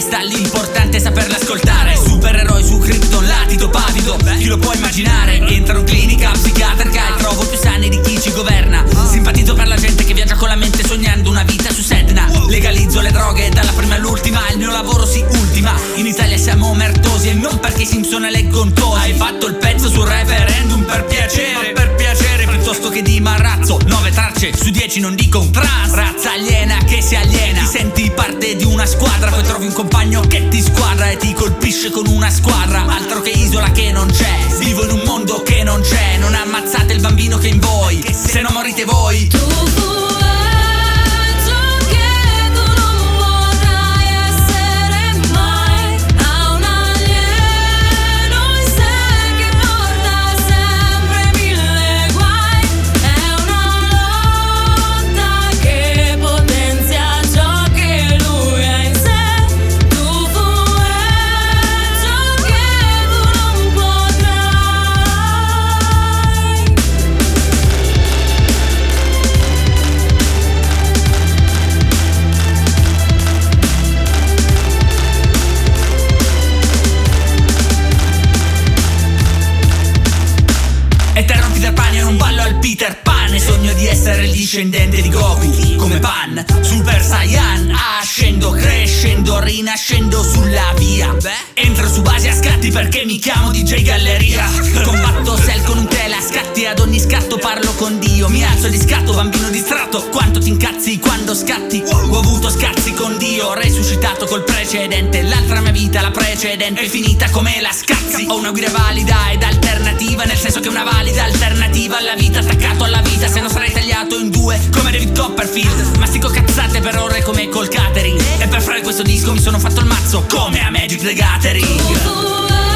testa, l'importante è saperla ascoltare. Supereroi su Krypton, latito pavido, chi lo può immaginare? Entro in clinica psichiatrica e trovo più sani di chi ci governa. Simpatizzo per la gente che viaggia con la mente sognando una vita su Sedna. Legalizzo le droghe dalla prima all'ultima, il mio lavoro si ultima. In Italia siamo omertosi e non perché i Simpson leggono tosi. Hai fatto il pezzo sul referendum per piacere, ma per piacere piuttosto che di marrazzo. 9 tracce su 10 non dico un trans. Razza aliena che si aliena, ti senti parte di una squadra, poi trovi un compagno che ti squadra e ti colpisce con una squadra. Altro che isola che non c'è, vivo in un mondo che non c'è. Non ammazzate il bambino che è in voi, se no morite voi. Eterno Peter Pan, io non ballo al Peter Pan e sogno di essere il discendente di Goku, come Pan, Super Saiyan. Ascendo, crescendo, rinascendo sulla via. Entro su base a scatti perché mi chiamo DJ Galleria. Combatto Cell con un tela, scatti ad ogni scatto parlo con Dio. Mi alzo di scatto, bambino distratto, quanto ti incazzi quando scatti. Ho avuto scazzi con Dio, resuscitato col precedente. L'altra mia vita, la precedente, è finita come la scazzi. Ho una guida valida ed alternativa, nel senso che una valida alternativa alla vita, attaccato alla vita, se no sarei tagliato in due come David Copperfield. Mastico cazzate per ore come col catering, e per fare questo disco mi sono fatto il mazzo come a Magic the Gathering.